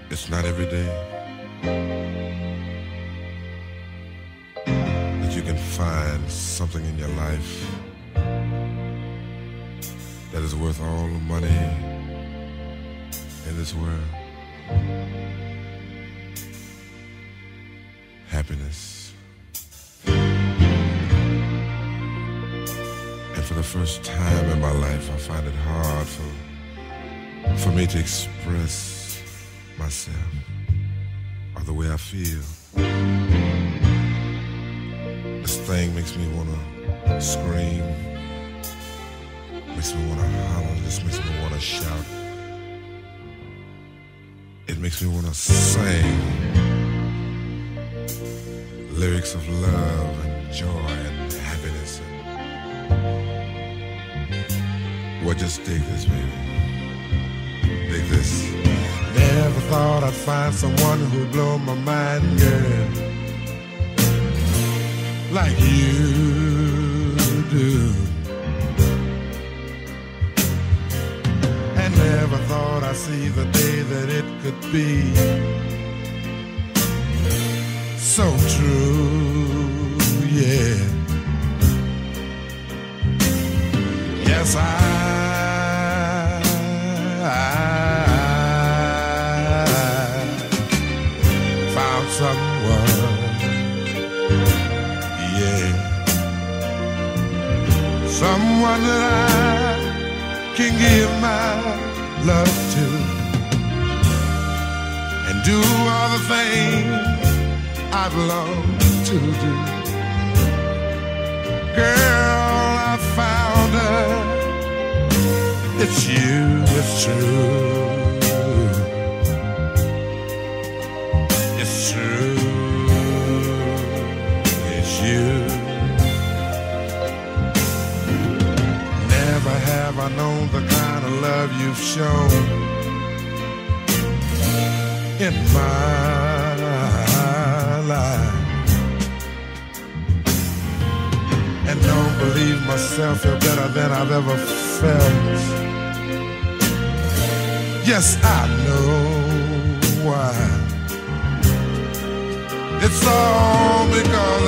It's not every day that you can find something in your life that is worth all the money in this world. Happiness. And for the first time in my life, I find it hard for me to express myself or the way I feel. This thing makes me want to scream, makes me want to holler, this makes me want to shout. It makes me want to sing lyrics of love and joy and happiness. Well, just dig this, baby. Dig this. Never thought I'd find someone who'd blow my mind, girl, like you do. And never thought I'd see the day that it could be so true, yeah. Yes, I found someone, yeah, someone that I can give my love to and do all the things I've longed to do. Girl, I found her. It's you, it's true. It's true. It's you. Never have I known the kind of love you've shown in my life. And don't believe myself, you're better than I've ever felt. Yes, I know why. It's all because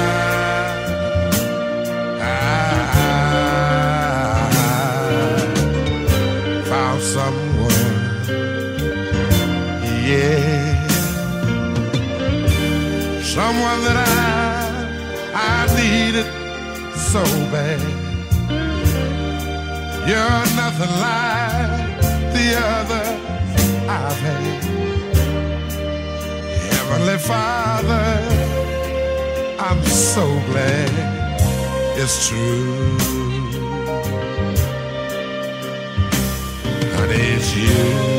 I found someone, yeah, someone that I needed so bad. You're nothing like the others I've had. Heavenly Father, I'm so glad it's true. Honey, it's you.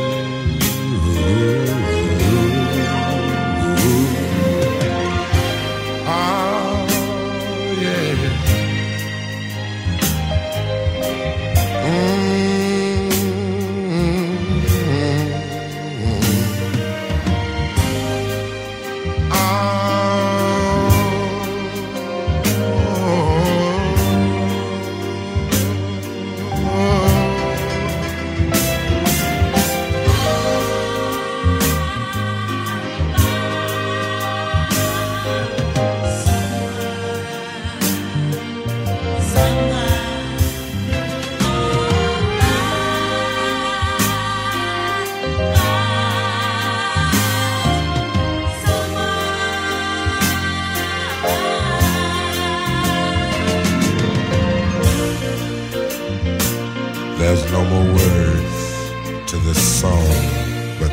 There's no more words to this song, but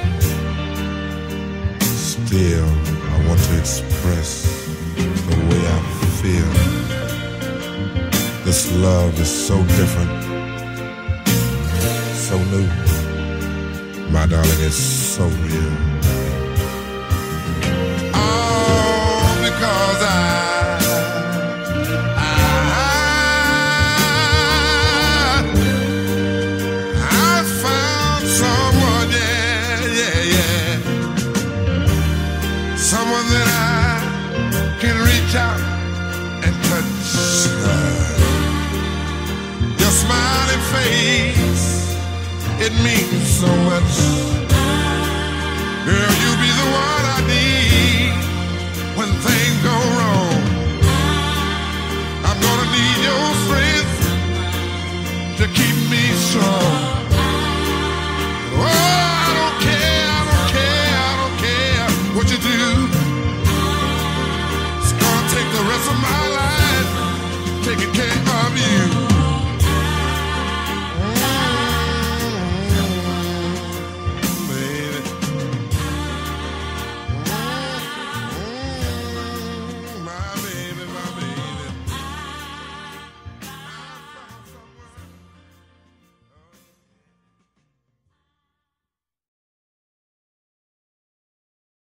still I want to express the way I feel. This love is so different, so new. My darling, it's so real. All because I found someone, yeah. Someone that I can reach out and touch. Your smiling face, it means so much.